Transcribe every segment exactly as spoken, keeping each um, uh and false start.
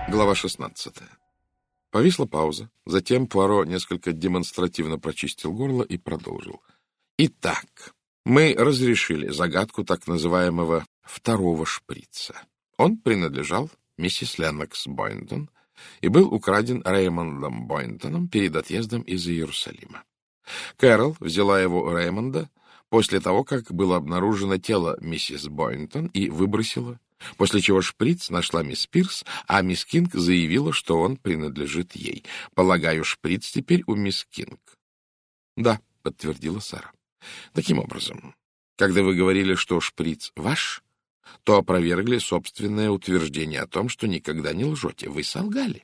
Глава шестнадцатая. Повисла пауза. Затем Пуаро несколько демонстративно прочистил горло и продолжил. Итак, мы разрешили загадку так называемого второго шприца. Он принадлежал миссис Леннокс Бойнтон и был украден Реймондом Бойнтоном перед отъездом из Иерусалима. Кэрол взяла его у Реймонда после того, как было обнаружено тело миссис Бойнтон, и выбросила, после чего шприц нашла мисс Пирс, а мисс Кинг заявила, что он принадлежит ей. Полагаю, шприц теперь у мисс Кинг. — Да, — подтвердила Сара. — Таким образом, когда вы говорили, что шприц ваш, то опровергли собственное утверждение о том, что никогда не лжете. Вы солгали.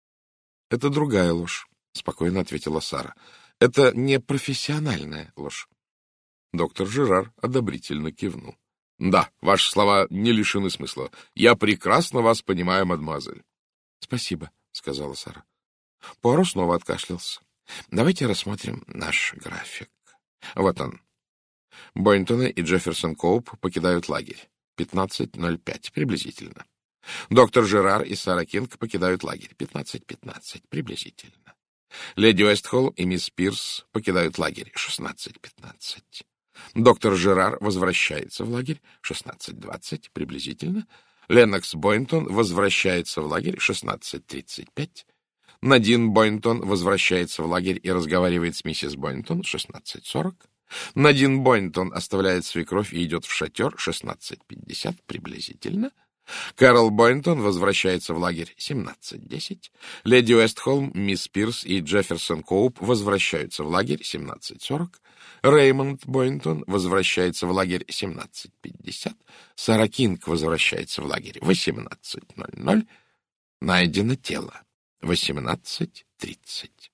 — Это другая ложь, — спокойно ответила Сара. — Это не профессиональная ложь. Доктор Жерар одобрительно кивнул. — Да, ваши слова не лишены смысла. Я прекрасно вас понимаю, мадемуазель. — Спасибо, — сказала Сара. Пуаро снова откашлялся. — Давайте рассмотрим наш график. Вот он. Бойнтоны и Джефферсон Коуп покидают лагерь. пятнадцать ноль пять, приблизительно. Доктор Жерар и Сара Кинг покидают лагерь. пятнадцать пятнадцать, приблизительно. Леди Уэстхолл и мисс Пирс покидают лагерь. шестнадцать пятнадцать. Доктор Жерар возвращается в лагерь. шестнадцать двадцать, приблизительно. Леннокс Бойнтон возвращается в лагерь. шестнадцать тридцать пять. Надин Бойнтон возвращается в лагерь и разговаривает с миссис Бойнтон. шестнадцать сорок. Надин Бойнтон оставляет свекровь и идет в шатер. шестнадцать пятьдесят, приблизительно. Кэрол Бойнтон возвращается в лагерь. семнадцать десять. Леди Уэстхолм, мисс Пирс и Джефферсон Коуп возвращаются в лагерь. семнадцать сорок. Реймонд Бойнтон возвращается в лагерь. семнадцать пятьдесят. Сара Кинг возвращается в лагерь. восемнадцать ноль ноль. Найдено тело. восемнадцать тридцать.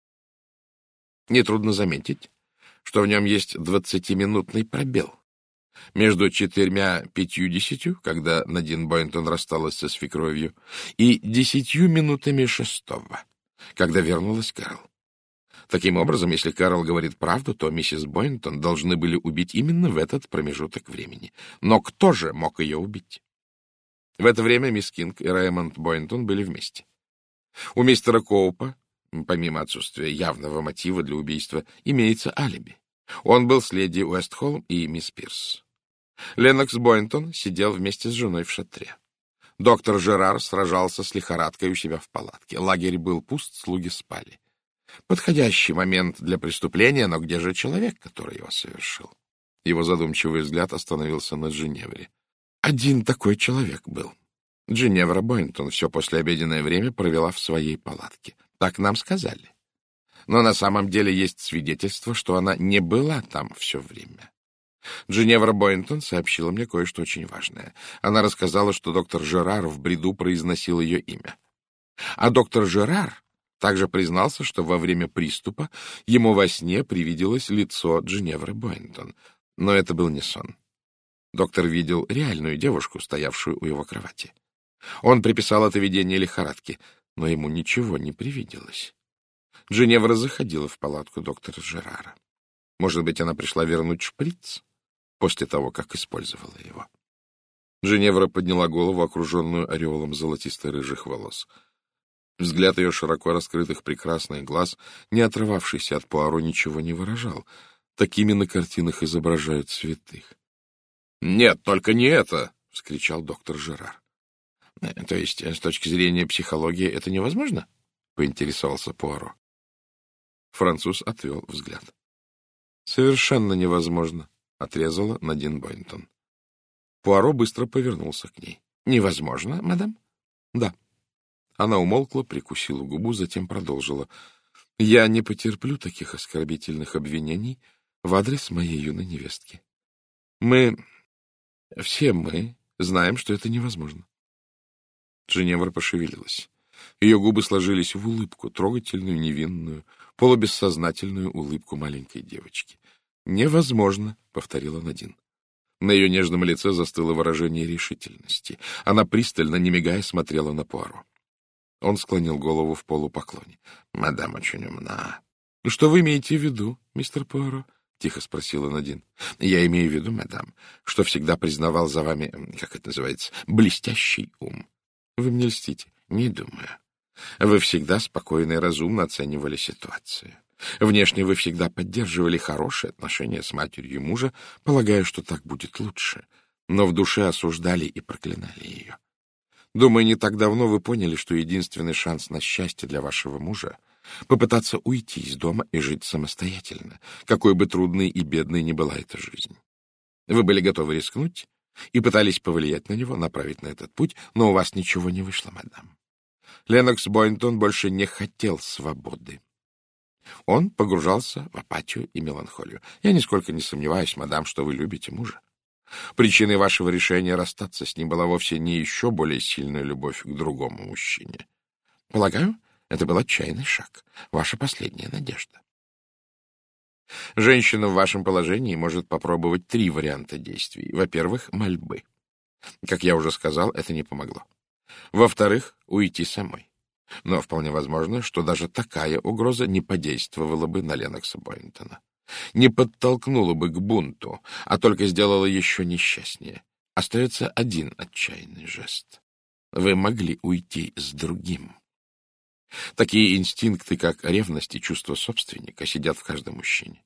Нетрудно заметить, что в нем есть двадцатиминутный пробел. Между четырьмя пятьюдесятью, когда Надин Бойнтон рассталась со свекровью, и десятью минутами шестого, когда вернулась Кэрол. Таким образом, если Кэрол говорит правду, то миссис Бойнтон должны были убить именно в этот промежуток времени. Но кто же мог ее убить? В это время мисс Кинг и Реймонд Бойнтон были вместе. У мистера Коупа, помимо отсутствия явного мотива для убийства, имеется алиби. Он был с леди Уэстхолм и мисс Пирс. Леннокс Бойнтон сидел вместе с женой в шатре. Доктор Жерар сражался с лихорадкой у себя в палатке. Лагерь был пуст, слуги спали. Подходящий момент для преступления, но где же человек, который его совершил? Его задумчивый взгляд остановился на Джиневре. Один такой человек был. Джиневра Бойнтон все послеобеденное время провела в своей палатке. Так нам сказали. Но на самом деле есть свидетельство, что она не была там все время. Джиневра Бойнтон сообщила мне кое-что очень важное. Она рассказала, что доктор Жерар в бреду произносил ее имя. А доктор Жерар также признался, что во время приступа ему во сне привиделось лицо Джиневры Бойнтон. Но это был не сон. Доктор видел реальную девушку, стоявшую у его кровати. Он приписал это видение лихорадке, но ему ничего не привиделось. Джиневра заходила в палатку доктора Жерара. Может быть, она пришла вернуть шприц после того, как использовала его. Джиневра подняла голову, окруженную ореолом золотисто-рыжих волос. Взгляд ее широко раскрытых прекрасных глаз, не отрывавшийся от Пуаро, ничего не выражал. Такими на картинах изображают святых. — Нет, только не это! — вскричал доктор Жерар. — То есть, с точки зрения психологии, это невозможно? — поинтересовался Пуаро. Француз отвел взгляд. — Совершенно невозможно, — отрезала Надин Бойнтон. Пуаро быстро повернулся к ней. — Невозможно, мадам? — Да. Она умолкла, прикусила губу, затем продолжила. — Я не потерплю таких оскорбительных обвинений в адрес моей юной невестки. Мы, все мы, знаем, что это невозможно. Джиневра пошевелилась. Ее губы сложились в улыбку, трогательную, невинную, полубессознательную улыбку маленькой девочки. — Невозможно, — повторила Надин. На ее нежном лице застыло выражение решительности. Она пристально, не мигая, смотрела на Пуаро. Он склонил голову в полупоклоне. — Мадам очень умна. — Что вы имеете в виду, мистер Пуаро? — тихо спросила Надин. — Я имею в виду, мадам, что всегда признавал за вами, как это называется, блестящий ум. — Вы мне льстите. Не думаю. Вы всегда спокойно и разумно оценивали ситуацию. Внешне вы всегда поддерживали хорошие отношения с матерью мужа, полагая, что так будет лучше, но в душе осуждали и проклинали ее. Думаю, не так давно вы поняли, что единственный шанс на счастье для вашего мужа — попытаться уйти из дома и жить самостоятельно, какой бы трудной и бедной ни была эта жизнь. Вы были готовы рискнуть и пытались повлиять на него, направить на этот путь, но у вас ничего не вышло, мадам. Леннокс Бойнтон больше не хотел свободы. Он погружался в апатию и меланхолию. Я нисколько не сомневаюсь, мадам, что вы любите мужа. Причиной вашего решения расстаться с ним была вовсе не еще более сильная любовь к другому мужчине. Полагаю, это был отчаянный шаг, ваша последняя надежда. Женщина в вашем положении может попробовать три варианта действий. Во-первых, мольбы. Как я уже сказал, это не помогло. Во-вторых, уйти самой. Но вполне возможно, что даже такая угроза не подействовала бы на Леннокса Бойнтона. Не подтолкнула бы к бунту, а только сделала еще несчастнее. Остается один отчаянный жест. Вы могли уйти с другим. Такие инстинкты, как ревность и чувство собственника, сидят в каждом мужчине.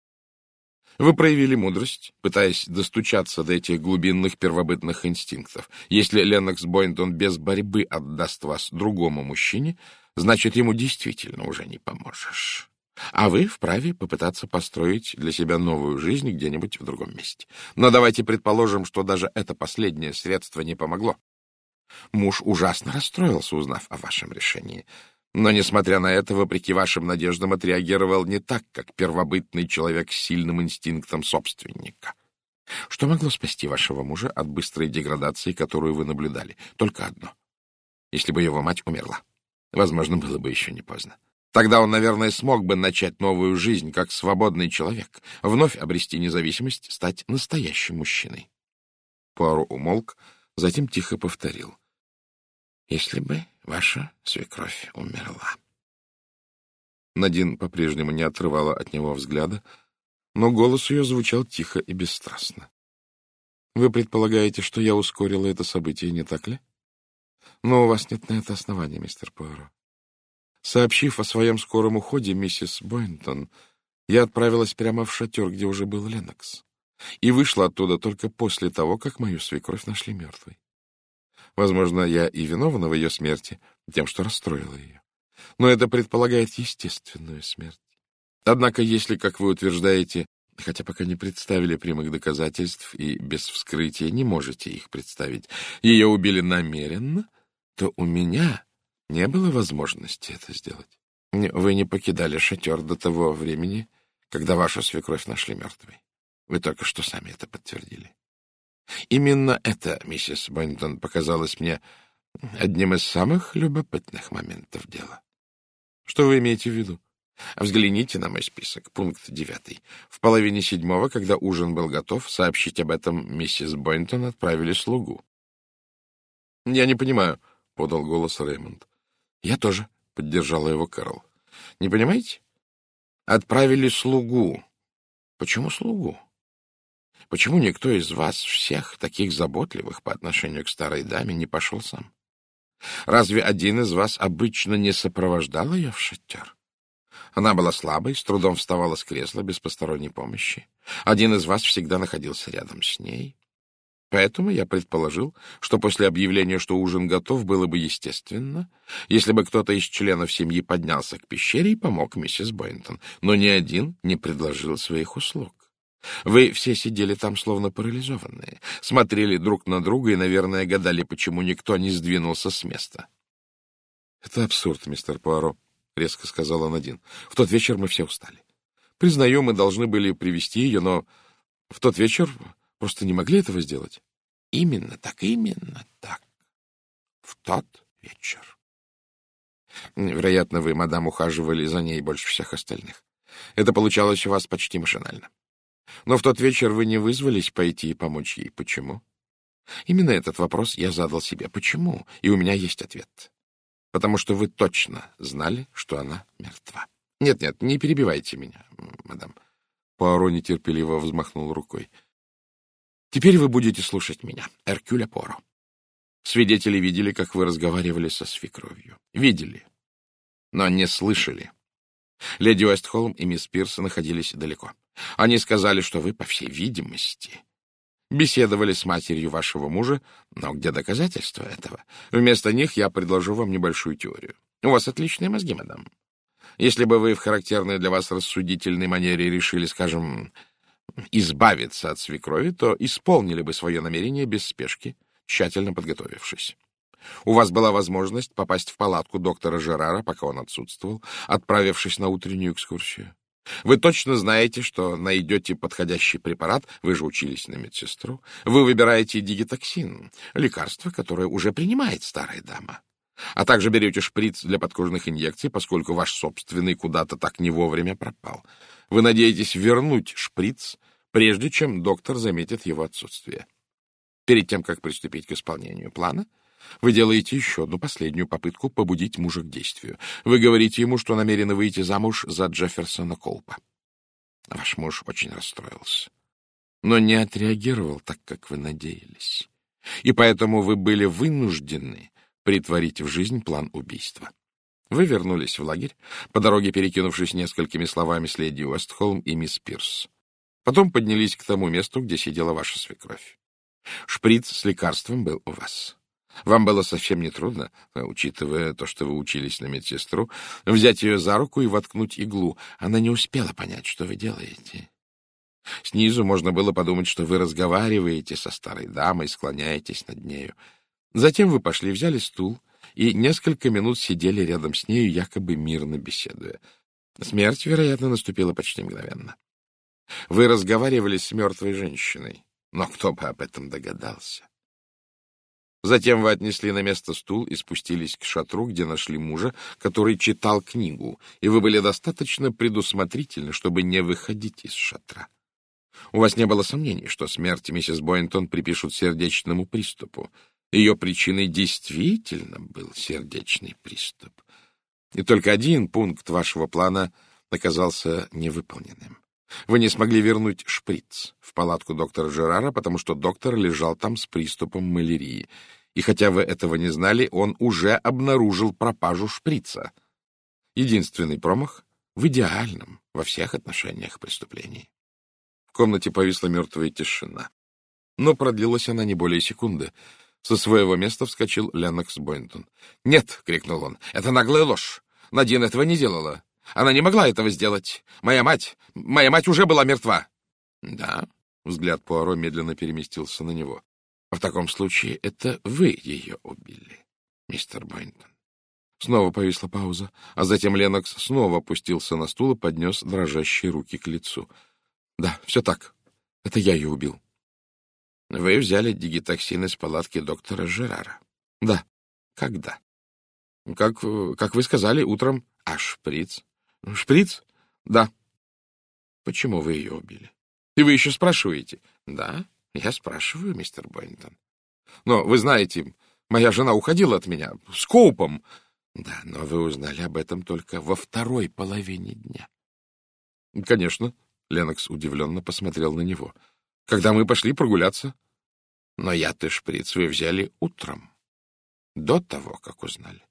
Вы проявили мудрость, пытаясь достучаться до этих глубинных первобытных инстинктов. Если Леннокс Бойнтон без борьбы отдаст вас другому мужчине, значит, ему действительно уже не поможешь. А вы вправе попытаться построить для себя новую жизнь где-нибудь в другом месте. Но давайте предположим, что даже это последнее средство не помогло. Муж ужасно расстроился, узнав о вашем решении. Но, несмотря на это, вопреки вашим надеждам, отреагировал не так, как первобытный человек с сильным инстинктом собственника. Что могло спасти вашего мужа от быстрой деградации, которую вы наблюдали? Только одно. Если бы его мать умерла. Возможно, было бы еще не поздно. Тогда он, наверное, смог бы начать новую жизнь как свободный человек, вновь обрести независимость, стать настоящим мужчиной. Пуаро умолк, затем тихо повторил. Если бы ваша свекровь умерла. Надин по-прежнему не отрывала от него взгляда, но голос ее звучал тихо и бесстрастно. Вы предполагаете, что я ускорила это событие, не так ли? Но у вас нет на это основания, мистер Пуаро. Сообщив о своем скором уходе миссис Бойнтон, я отправилась прямо в шатер, где уже был Леннокс, и вышла оттуда только после того, как мою свекровь нашли мертвой. Возможно, я и виновна в ее смерти, тем, что расстроила ее. Но это предполагает естественную смерть. Однако, если, как вы утверждаете, хотя пока не представили прямых доказательств и без вскрытия не можете их представить, ее убили намеренно, то у меня не было возможности это сделать. Вы не покидали шатер до того времени, когда вашу свекровь нашли мертвой. Вы только что сами это подтвердили. Именно это, миссис Бойнтон, показалось мне одним из самых любопытных моментов дела. Что вы имеете в виду? Взгляните на мой список, пункт девятый. В половине седьмого, когда ужин был готов, сообщить об этом миссис Бойнтон отправили слугу. — Я не понимаю, — подал голос Реймонд. — Я тоже, — поддержала его Кэрол. — Не понимаете? Отправили слугу. Почему слугу? Почему никто из вас всех, таких заботливых по отношению к старой даме, не пошел сам? Разве один из вас обычно не сопровождал ее в шатер? Она была слабой, с трудом вставала с кресла без посторонней помощи. Один из вас всегда находился рядом с ней. Поэтому я предположил, что после объявления, что ужин готов, было бы естественно, если бы кто-то из членов семьи поднялся к пещере и помог миссис Бойнтон, но ни один не предложил своих услуг. Вы все сидели там словно парализованные, смотрели друг на друга и, наверное, гадали, почему никто не сдвинулся с места. — Это абсурд, мистер Пуаро, — резко сказала Надин. — В тот вечер мы все устали. Признаю, мы должны были привести ее, но в тот вечер просто не могли этого сделать. — Именно так, именно так. В тот вечер. Вероятно, вы, мадам, ухаживали за ней больше всех остальных. Это получалось у вас почти машинально. Но в тот вечер вы не вызвались пойти и помочь ей. Почему? Именно этот вопрос я задал себе. Почему? И у меня есть ответ. Потому что вы точно знали, что она мертва. Нет-нет, не перебивайте меня, мадам. Пуаро нетерпеливо взмахнул рукой. Теперь вы будете слушать меня, Эркюля Пуаро. Свидетели видели, как вы разговаривали со свекровью. Видели, но не слышали. Леди Уэстхолм и мисс Пирс находились далеко. Они сказали, что вы, по всей видимости, беседовали с матерью вашего мужа, но где доказательства этого? Вместо них я предложу вам небольшую теорию. У вас отличные мозги, мадам. Если бы вы в характерной для вас рассудительной манере решили, скажем, избавиться от свекрови, то исполнили бы свое намерение без спешки, тщательно подготовившись. У вас была возможность попасть в палатку доктора Жерара, пока он отсутствовал, отправившись на утреннюю экскурсию. Вы точно знаете, что найдете подходящий препарат, вы же учились на медсестру. Вы выбираете дигитоксин, лекарство, которое уже принимает старая дама. А также берете шприц для подкожных инъекций, поскольку ваш собственный куда-то так не вовремя пропал. Вы надеетесь вернуть шприц, прежде чем доктор заметит его отсутствие. Перед тем, как приступить к исполнению плана, вы делаете еще одну последнюю попытку побудить мужа к действию. Вы говорите ему, что намерены выйти замуж за Джефферсона Колпа. Ваш муж очень расстроился, но не отреагировал так, как вы надеялись. И поэтому вы были вынуждены притворить в жизнь план убийства. Вы вернулись в лагерь, по дороге перекинувшись несколькими словами с леди Уэстхолм и мисс Пирс. Потом поднялись к тому месту, где сидела ваша свекровь. Шприц с лекарством был у вас. Вам было совсем нетрудно, учитывая то, что вы учились на медсестру, взять ее за руку и воткнуть иглу. Она не успела понять, что вы делаете. Снизу можно было подумать, что вы разговариваете со старой дамой, склоняетесь над нею. Затем вы пошли, взяли стул и несколько минут сидели рядом с нею, якобы мирно беседуя. Смерть, вероятно, наступила почти мгновенно. Вы разговаривали с мертвой женщиной, но кто бы об этом догадался? Затем вы отнесли на место стул и спустились к шатру, где нашли мужа, который читал книгу, и вы были достаточно предусмотрительны, чтобы не выходить из шатра. У вас не было сомнений, что смерть миссис Бойнтон припишут сердечному приступу. Ее причиной действительно был сердечный приступ. И только один пункт вашего плана оказался невыполненным. Вы не смогли вернуть шприц в палатку доктора Жерара, потому что доктор лежал там с приступом малярии. И хотя вы этого не знали, он уже обнаружил пропажу шприца. Единственный промах в идеальном во всех отношениях преступлении. В комнате повисла мертвая тишина. Но продлилась она не более секунды. Со своего места вскочил Леннокс Бойнтон. «Нет!» — крикнул он. «Это наглая ложь! Надин этого не делала! Она не могла этого сделать! Моя мать! Моя мать уже была мертва!» «Да?» — взгляд Пуаро медленно переместился на него. «В таком случае это вы ее убили, мистер Бойнтон». Снова повисла пауза, а затем Леннокс снова опустился на стул и поднес дрожащие руки к лицу. «Да, все так. Это я ее убил». «Вы взяли дигитоксин из палатки доктора Жерара?» «Да». «Когда?» «Как, как вы сказали, утром». «А шприц?» «Шприц? Да». «Почему вы ее убили?» «И вы еще спрашиваете?» «Да, я спрашиваю, мистер Бойнтон». «Но вы знаете, моя жена уходила от меня с Коупом». «Да, но вы узнали об этом только во второй половине дня». «Конечно». Леннокс удивленно посмотрел на него. «Когда мы пошли прогуляться». «Но я-то шприц вы взяли утром, до того, как узнали».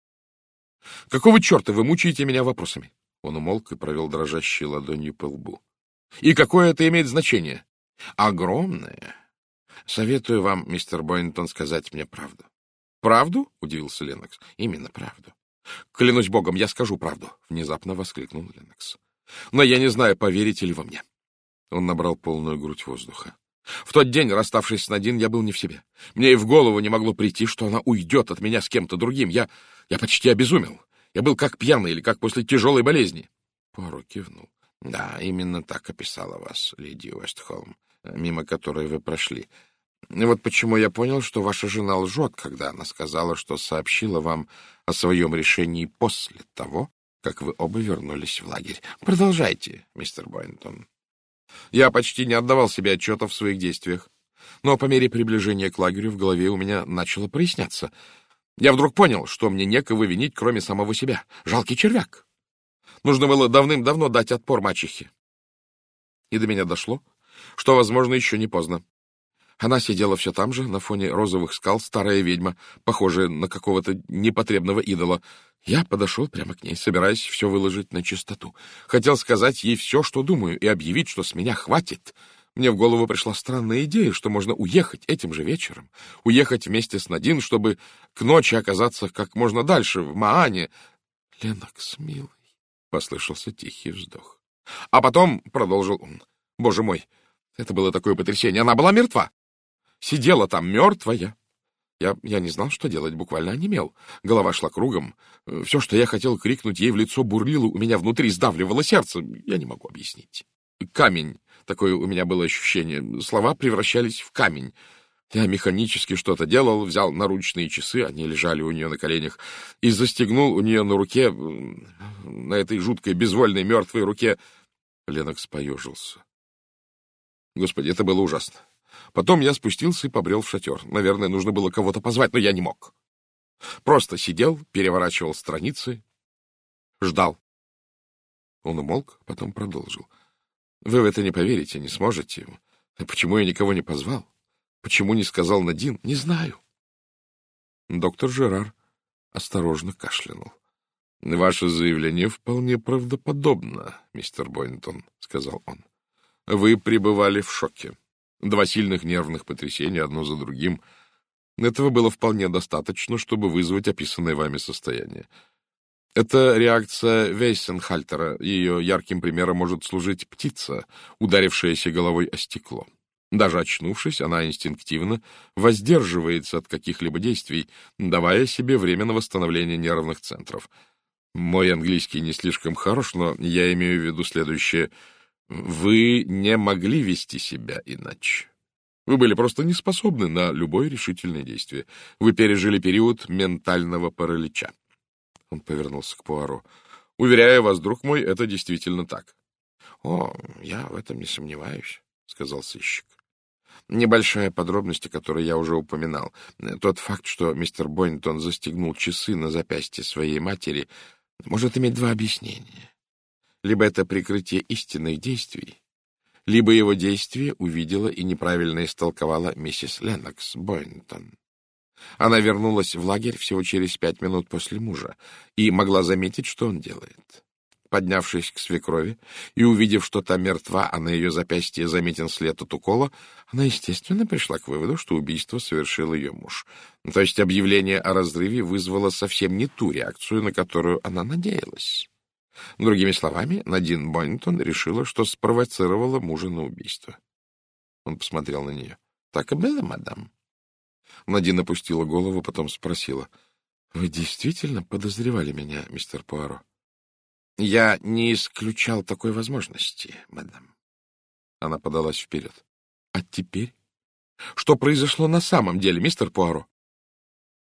«Какого черта вы мучаете меня вопросами?» Он умолк и провел дрожащей ладонью по лбу. «И какое это имеет значение?» «Огромное. Советую вам, мистер Бойнтон, сказать мне правду». «Правду?» — удивился Леннокс. «Именно правду». «Клянусь богом, я скажу правду», — внезапно воскликнул Леннокс. «Но я не знаю, поверите ли вы мне». Он набрал полную грудь воздуха. «В тот день, расставшись с Надин, я был не в себе. Мне и в голову не могло прийти, что она уйдет от меня с кем-то другим. Я, я почти обезумел. Я был как пьяный или как после тяжелой болезни». Пуаро кивнул. «Да, именно так описала вас леди Уэстхолм, мимо которой вы прошли. И вот почему я понял, что ваша жена лжет, когда она сказала, что сообщила вам о своем решении после того, как вы оба вернулись в лагерь. Продолжайте, мистер Бойнтон». Я почти не отдавал себе отчета в своих действиях. Но по мере приближения к лагерю в голове у меня начало проясняться. Я вдруг понял, что мне некого винить, кроме самого себя. Жалкий червяк. Нужно было давным-давно дать отпор мачехе. И до меня дошло, что, возможно, еще не поздно. Она сидела все там же, на фоне розовых скал, старая ведьма, похожая на какого-то непотребного идола. Я подошел прямо к ней, собираясь все выложить на чистоту. Хотел сказать ей все, что думаю, и объявить, что с меня хватит. Мне в голову пришла странная идея, что можно уехать этим же вечером, уехать вместе с Надин, чтобы к ночи оказаться как можно дальше, в Маане. — Ленокс, милый, — послышался тихий вздох. А потом, — продолжил он, — боже мой, это было такое потрясение, она была мертва. Сидела там мертвая. Я, я не знал, что делать, буквально онемел. Голова шла кругом. Все, что я хотел крикнуть ей в лицо, бурлило у меня внутри, сдавливало сердце. Я не могу объяснить. Камень. Такое у меня было ощущение. Слова превращались в камень. Я механически что-то делал, взял наручные часы, они лежали у нее на коленях, и застегнул у нее на руке, на этой жуткой, безвольной, мертвой руке. Ленокс поежился. Господи, это было ужасно. Потом я спустился и побрел в шатер. Наверное, нужно было кого-то позвать, но я не мог. Просто сидел, переворачивал страницы, ждал. Он умолк, потом продолжил. Вы в это не поверите, не сможете. Почему я никого не позвал? Почему не сказал Надин? Не знаю. Доктор Жерар осторожно кашлянул. — Ваше заявление вполне правдоподобно, мистер Бойнтон, — сказал он. — Вы пребывали в шоке. Два сильных нервных потрясения, одно за другим. Этого было вполне достаточно, чтобы вызвать описанное вами состояние. Это реакция Вейсенхальтера. Ее ярким примером может служить птица, ударившаяся головой о стекло. Даже очнувшись, она инстинктивно воздерживается от каких-либо действий, давая себе время на восстановление нервных центров. Мой английский не слишком хорош, но я имею в виду следующее. Вы не могли вести себя иначе. Вы были просто не способны на любое решительное действие. Вы пережили период ментального паралича. Он повернулся к Пуаро. Уверяю вас, друг мой, это действительно так. — О, я в этом не сомневаюсь, — сказал сыщик. Небольшая подробность, о которой я уже упоминал. Тот факт, что мистер Бойнтон застегнул часы на запястье своей матери, может иметь два объяснения. Либо это прикрытие истинных действий, либо его действие увидела и неправильно истолковала миссис Ленокс Бойнтон. Она вернулась в лагерь всего через пять минут после мужа и могла заметить, что он делает. Поднявшись к свекрови и увидев, что та мертва, а на ее запястье заметен след от укола, она, естественно, пришла к выводу, что убийство совершил ее муж. То есть объявление о разрыве вызвало совсем не ту реакцию, на которую она надеялась. Другими словами, Надин Бойнтон решила, что спровоцировала мужа на убийство. Он посмотрел на нее. — Так и было, мадам? Надин опустила голову, потом спросила. — Вы действительно подозревали меня, мистер Пуаро? — Я не исключал такой возможности, мадам. Она подалась вперед. — А теперь? Что произошло на самом деле, мистер Пуаро?